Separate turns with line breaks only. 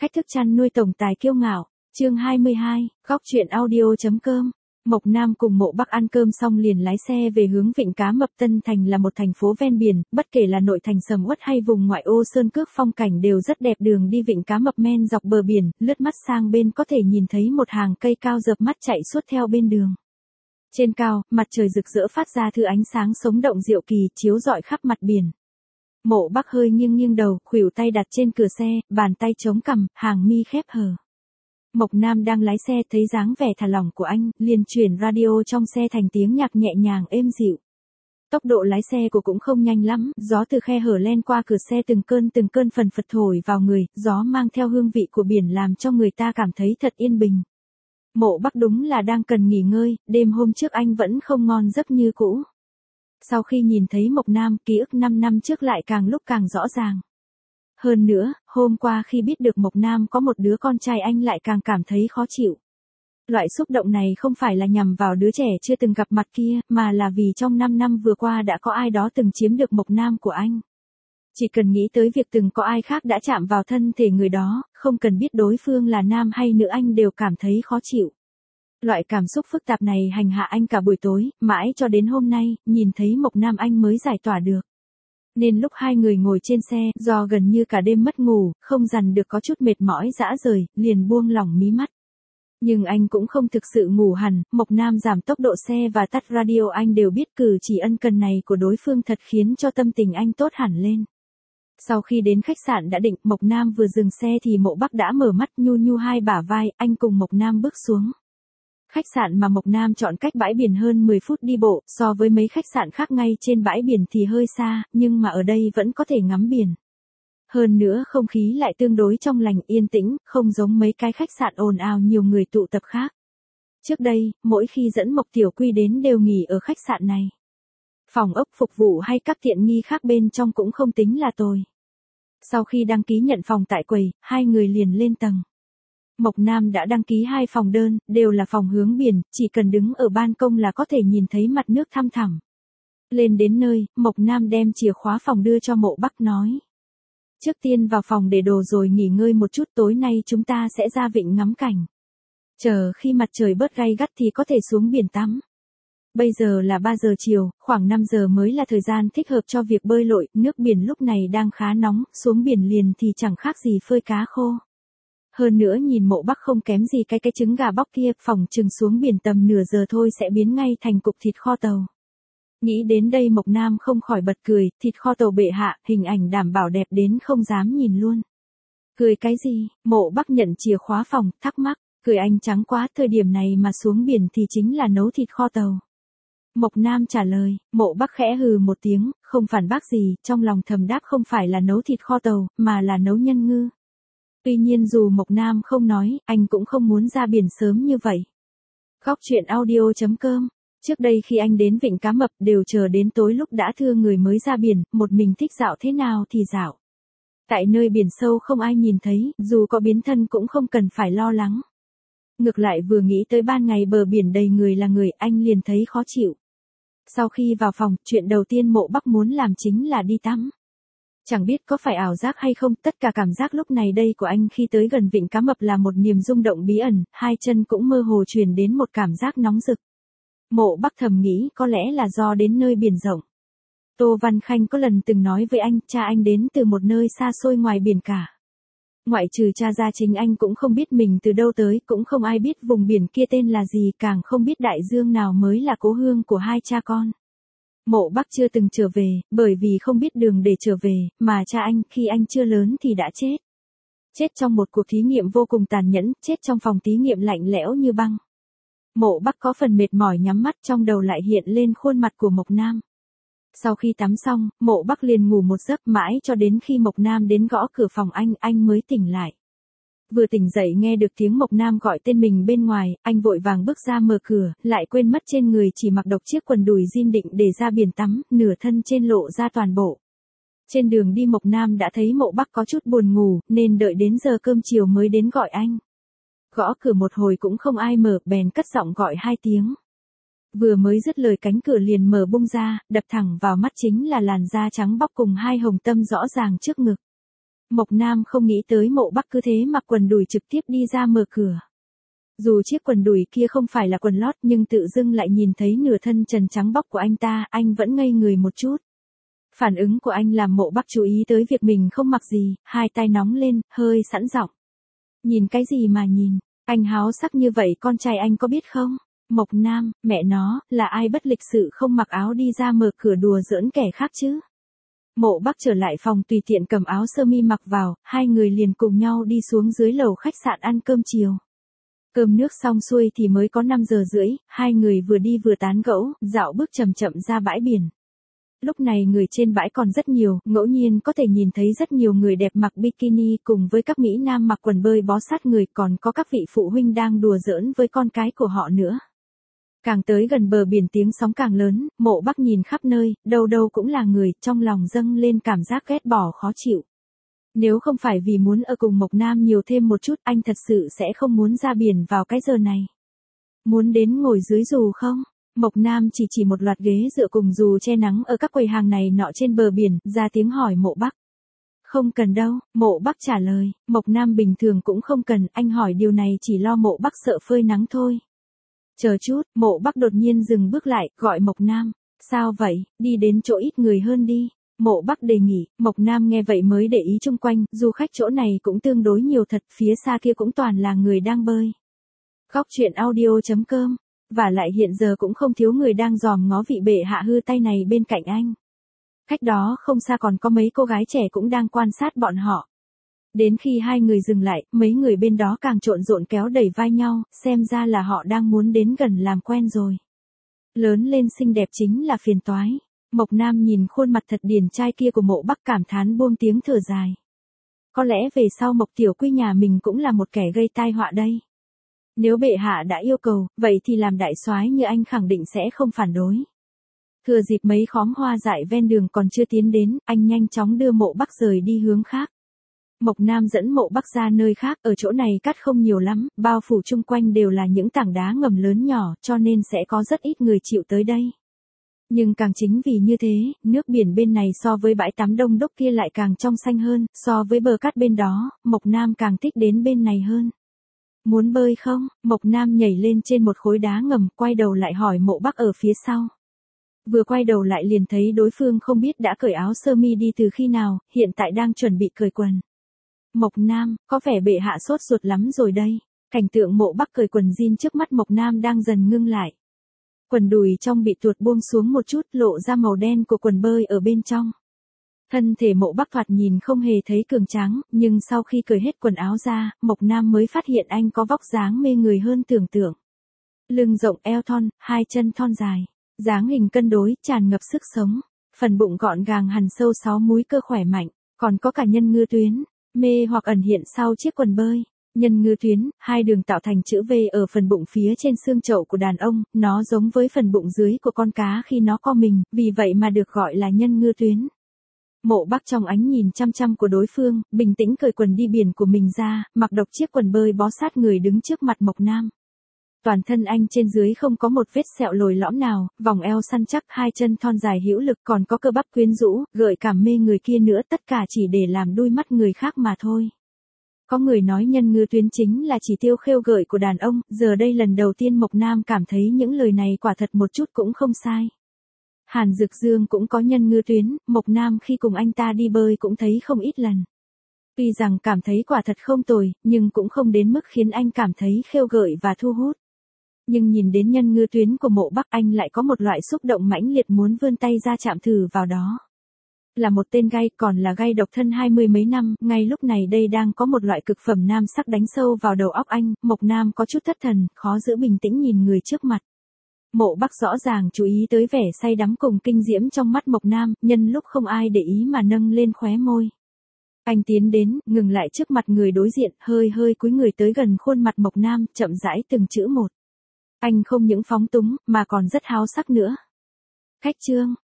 Cách thức chăn nuôi tổng tài kiêu ngạo, chương 22, góc truyện audio.com. Mộc Nam cùng Mộ Bắc ăn cơm xong liền lái xe về hướng Vịnh Cá Mập. Tân Thành là một thành phố ven biển, bất kể là nội thành sầm uất hay vùng ngoại ô sơn cước phong cảnh đều rất đẹp. Đường đi Vịnh Cá Mập men dọc bờ biển, lướt mắt sang bên có thể nhìn thấy một hàng cây cao rợp mắt chạy suốt theo bên đường. Trên cao, mặt trời rực rỡ phát ra thứ ánh sáng sống động diệu kỳ, chiếu rọi khắp mặt biển. Mộ Bắc hơi nghiêng nghiêng đầu, khuỷu tay đặt trên cửa xe, bàn tay chống cằm, hàng mi khép hờ. Mộc Nam đang lái xe, thấy dáng vẻ thả lỏng của anh, liền chuyển radio trong xe thành tiếng nhạc nhẹ nhàng êm dịu. Tốc độ lái xe của cũng không nhanh lắm, gió từ khe hở len qua cửa xe từng cơn phần phật thổi vào người, gió mang theo hương vị của biển làm cho người ta cảm thấy thật yên bình. Mộ Bắc đúng là đang cần nghỉ ngơi, đêm hôm trước anh vẫn không ngon giấc như cũ. Sau khi nhìn thấy Mộc Nam, ký ức 5 năm trước lại càng lúc càng rõ ràng. Hơn nữa, hôm qua khi biết được Mộc Nam có một đứa con trai anh lại càng cảm thấy khó chịu. Loại xúc động này không phải là nhằm vào đứa trẻ chưa từng gặp mặt kia, mà là vì trong 5 năm vừa qua đã có ai đó từng chiếm được Mộc Nam của anh. Chỉ cần nghĩ tới việc từng có ai khác đã chạm vào thân thể người đó, không cần biết đối phương là nam hay nữ anh đều cảm thấy khó chịu. Loại cảm xúc phức tạp này hành hạ anh cả buổi tối, mãi cho đến hôm nay, nhìn thấy Mộc Nam anh mới giải tỏa được. Nên lúc hai người ngồi trên xe, do gần như cả đêm mất ngủ, không dằn được có chút mệt mỏi rã rời, liền buông lỏng mí mắt. Nhưng anh cũng không thực sự ngủ hẳn, Mộc Nam giảm tốc độ xe và tắt radio anh đều biết cử chỉ ân cần này của đối phương thật khiến cho tâm tình anh tốt hẳn lên. Sau khi đến khách sạn đã định, Mộc Nam vừa dừng xe thì Mộ Bắc đã mở mắt nhu nhu hai bả vai, anh cùng Mộc Nam bước xuống. Khách sạn mà Mộc Nam chọn cách bãi biển hơn 10 phút đi bộ, so với mấy khách sạn khác ngay trên bãi biển thì hơi xa, nhưng mà ở đây vẫn có thể ngắm biển. Hơn nữa không khí lại tương đối trong lành yên tĩnh, không giống mấy cái khách sạn ồn ào nhiều người tụ tập khác. Trước đây, mỗi khi dẫn Mộc Tiểu Quy đến đều nghỉ ở khách sạn này. Phòng ốc phục vụ hay các tiện nghi khác bên trong cũng không tính là tồi. Sau khi đăng ký nhận phòng tại quầy, hai người liền lên tầng. Mộc Nam đã đăng ký 2 phòng đơn, đều là phòng hướng biển, chỉ cần đứng ở ban công là có thể nhìn thấy mặt nước thăm thẳm. Lên đến nơi, Mộc Nam đem chìa khóa phòng đưa cho Mộ Bắc nói. Trước tiên vào phòng để đồ rồi nghỉ ngơi một chút, tối nay chúng ta sẽ ra vịnh ngắm cảnh. Chờ khi mặt trời bớt gay gắt thì có thể xuống biển tắm. Bây giờ là 3 giờ chiều, khoảng 5 giờ mới là thời gian thích hợp cho việc bơi lội, nước biển lúc này đang khá nóng, xuống biển liền thì chẳng khác gì phơi cá khô. Hơn nữa nhìn Mộ Bắc không kém gì cái trứng gà bóc kia, phỏng chừng xuống biển tầm nửa giờ thôi sẽ biến ngay thành cục thịt kho tàu. Nghĩ đến đây Mộc Nam không khỏi bật cười, thịt kho tàu bệ hạ, hình ảnh đảm bảo đẹp đến không dám nhìn luôn. Cười cái gì? Mộ Bắc nhận chìa khóa phòng, thắc mắc, cười anh trắng quá, thời điểm này mà xuống biển thì chính là nấu thịt kho tàu. Mộc Nam trả lời, Mộ Bắc khẽ hừ một tiếng, không phản bác gì, trong lòng thầm đáp không phải là nấu thịt kho tàu, mà là nấu nhân ngư. Tuy nhiên dù Mộc Nam không nói, anh cũng không muốn ra biển sớm như vậy. Góc truyện audio.com. Trước đây khi anh đến Vịnh Cá Mập đều chờ đến tối lúc đã thưa người mới ra biển, một mình thích dạo thế nào thì dạo. Tại nơi biển sâu không ai nhìn thấy, dù có biến thân cũng không cần phải lo lắng. Ngược lại vừa nghĩ tới ban ngày bờ biển đầy người là người, anh liền thấy khó chịu. Sau khi vào phòng, chuyện đầu tiên Mộ Bắc muốn làm chính là đi tắm. Chẳng biết có phải ảo giác hay không, tất cả cảm giác lúc này đây của anh khi tới gần Vịnh Cá Mập là một niềm rung động bí ẩn, hai chân cũng mơ hồ truyền đến một cảm giác nóng rực. Mộ Bắc thầm nghĩ có lẽ là do đến nơi biển rộng. Tô Văn Khanh có lần từng nói với anh, cha anh đến từ một nơi xa xôi ngoài biển cả. Ngoại trừ cha ra chính anh cũng không biết mình từ đâu tới, cũng không ai biết vùng biển kia tên là gì, càng không biết đại dương nào mới là cố hương của hai cha con. Mộ Bắc chưa từng trở về, bởi vì không biết đường để trở về, mà cha anh khi anh chưa lớn thì đã chết. Chết trong một cuộc thí nghiệm vô cùng tàn nhẫn, chết trong phòng thí nghiệm lạnh lẽo như băng. Mộ Bắc có phần mệt mỏi nhắm mắt, trong đầu lại hiện lên khuôn mặt của Mộc Nam. Sau khi tắm xong, Mộ Bắc liền ngủ một giấc mãi cho đến khi Mộc Nam đến gõ cửa phòng anh mới tỉnh lại. Vừa tỉnh dậy nghe được tiếng Mộc Nam gọi tên mình bên ngoài, anh vội vàng bước ra mở cửa, lại quên mất trên người chỉ mặc độc chiếc quần đùi jean định để ra biển tắm, nửa thân trên lộ ra toàn bộ. Trên đường đi Mộc Nam đã thấy Mộ Bắc có chút buồn ngủ, nên đợi đến giờ cơm chiều mới đến gọi anh. Gõ cửa một hồi cũng không ai mở, bèn cất giọng gọi 2 tiếng. Vừa mới dứt lời cánh cửa liền mở bung ra, đập thẳng vào mắt chính là làn da trắng bóc cùng 2 hồng tâm rõ ràng trước ngực. Mộc Nam không nghĩ tới Mộ Bắc cứ thế mặc quần đùi trực tiếp đi ra mở cửa. Dù chiếc quần đùi kia không phải là quần lót nhưng tự dưng lại nhìn thấy nửa thân trần trắng bóc của anh ta, anh vẫn ngây người một chút. Phản ứng của anh làm Mộ Bắc chú ý tới việc mình không mặc gì, hai tay nóng lên, hơi sẵn giọng. Nhìn cái gì mà nhìn, anh háo sắc như vậy con trai anh có biết không? Mộc Nam, mẹ nó, là ai bất lịch sự không mặc áo đi ra mở cửa đùa giỡn kẻ khác chứ? Mộ Bắc trở lại phòng tùy tiện cầm áo sơ mi mặc vào, hai người liền cùng nhau đi xuống dưới lầu khách sạn ăn cơm chiều. Cơm nước xong xuôi thì mới có 5 giờ rưỡi, hai người vừa đi vừa tán gẫu, dạo bước chậm chậm ra bãi biển. Lúc này người trên bãi còn rất nhiều, ngẫu nhiên có thể nhìn thấy rất nhiều người đẹp mặc bikini cùng với các mỹ nam mặc quần bơi bó sát người, còn có các vị phụ huynh đang đùa giỡn với con cái của họ nữa. Càng tới gần bờ biển tiếng sóng càng lớn, Mộ Bắc nhìn khắp nơi, đâu đâu cũng là người, trong lòng dâng lên cảm giác ghét bỏ khó chịu. Nếu không phải vì muốn ở cùng Mộc Nam nhiều thêm một chút, anh thật sự sẽ không muốn ra biển vào cái giờ này. Muốn đến ngồi dưới dù không? Mộc Nam chỉ một loạt ghế dựa cùng dù che nắng ở các quầy hàng này nọ trên bờ biển, ra tiếng hỏi Mộ Bắc. Không cần đâu, Mộ Bắc trả lời, Mộc Nam bình thường cũng không cần, anh hỏi điều này chỉ lo Mộ Bắc sợ phơi nắng thôi. Chờ chút, Mộ Bắc đột nhiên dừng bước lại, gọi Mộc Nam. Sao vậy, đi đến chỗ ít người hơn đi. Mộ Bắc đề nghị, Mộc Nam nghe vậy mới để ý chung quanh, du khách chỗ này cũng tương đối nhiều thật, phía xa kia cũng toàn là người đang bơi. Góc truyện audio.com, và lại hiện giờ cũng không thiếu người đang dòm ngó vị bệ hạ hư tay này bên cạnh anh. Cách đó không xa còn có mấy cô gái trẻ cũng đang quan sát bọn họ. Đến khi hai người dừng lại, mấy người bên đó càng trộn rộn kéo đẩy vai nhau, xem ra là họ đang muốn đến gần làm quen rồi. Lớn lên xinh đẹp chính là phiền toái. Mộc Nam nhìn khuôn mặt thật điển trai kia của Mộ Bắc cảm thán buông tiếng thở dài. Có lẽ về sau Mộc Tiểu Quy nhà mình cũng là một kẻ gây tai họa đây. Nếu bệ hạ đã yêu cầu, vậy thì làm đại soái như anh khẳng định sẽ không phản đối. Thừa dịp mấy khóm hoa dại ven đường còn chưa tiến đến, anh nhanh chóng đưa Mộ Bắc rời đi hướng khác. Mộc Nam dẫn Mộ Bắc ra nơi khác, ở chỗ này cát không nhiều lắm, bao phủ chung quanh đều là những tảng đá ngầm lớn nhỏ, cho nên sẽ có rất ít người chịu tới đây. Nhưng càng chính vì như thế, nước biển bên này so với bãi tắm Đông Đốc kia lại càng trong xanh hơn, so với bờ cát bên đó, Mộc Nam càng thích đến bên này hơn. Muốn bơi không? Mộc Nam nhảy lên trên một khối đá ngầm, quay đầu lại hỏi Mộ Bắc ở phía sau. Vừa quay đầu lại liền thấy đối phương không biết đã cởi áo sơ mi đi từ khi nào, hiện tại đang chuẩn bị cởi quần. Mộc Nam, có vẻ bệ hạ sốt ruột lắm rồi đây. Cảnh tượng Mộ Bắc cởi quần jean trước mắt Mộc Nam đang dần ngưng lại. Quần đùi trong bị tuột buông xuống một chút, lộ ra màu đen của quần bơi ở bên trong. Thân thể Mộ Bắc thoạt nhìn không hề thấy cường tráng, nhưng sau khi cởi hết quần áo ra, Mộc Nam mới phát hiện anh có vóc dáng mê người hơn tưởng tượng. Lưng rộng eo thon, hai chân thon dài, dáng hình cân đối, tràn ngập sức sống. Phần bụng gọn gàng hằn sâu 6 múi cơ khỏe mạnh, còn có cả nhân ngư tuyến, mê hoặc ẩn hiện sau chiếc quần bơi. Nhân ngư tuyến, hai đường tạo thành chữ V ở phần bụng phía trên xương chậu của đàn ông, nó giống với phần bụng dưới của con cá khi nó co mình, vì vậy mà được gọi là nhân ngư tuyến. Mộ Bắc trong ánh nhìn chăm chăm của đối phương, bình tĩnh cởi quần đi biển của mình ra, mặc độc chiếc quần bơi bó sát người đứng trước mặt Mộc Nam. Toàn thân anh trên dưới không có một vết sẹo lồi lõm nào, vòng eo săn chắc, hai chân thon dài hữu lực, còn có cơ bắp quyến rũ, gợi cảm mê người kia nữa, tất cả chỉ để làm đuôi mắt người khác mà thôi. Có người nói nhân ngư tuyến chính là chỉ tiêu khêu gợi của đàn ông, giờ đây lần đầu tiên Mộc Nam cảm thấy những lời này quả thật một chút cũng không sai. Hàn Dực Dương cũng có nhân ngư tuyến, Mộc Nam khi cùng anh ta đi bơi cũng thấy không ít lần. Tuy rằng cảm thấy quả thật không tồi, nhưng cũng không đến mức khiến anh cảm thấy khêu gợi và thu hút. Nhưng nhìn đến nhân ngư tuyến của Mộ Bắc, anh lại có một loại xúc động mãnh liệt muốn vươn tay ra chạm thử vào đó. Là một tên gay, còn là gay độc thân 20 mấy năm, ngay lúc này đây đang có một loại cực phẩm nam sắc đánh sâu vào đầu óc anh, Mộc Nam có chút thất thần, khó giữ bình tĩnh nhìn người trước mặt. Mộ Bắc rõ ràng chú ý tới vẻ say đắm cùng kinh diễm trong mắt Mộc Nam, nhân lúc không ai để ý mà nâng lên khóe môi. Anh tiến đến, ngừng lại trước mặt người đối diện, hơi cúi người tới gần khuôn mặt Mộc Nam, chậm rãi từng chữ một. Anh không những phóng túng, mà còn rất háo sắc nữa. Khách trương,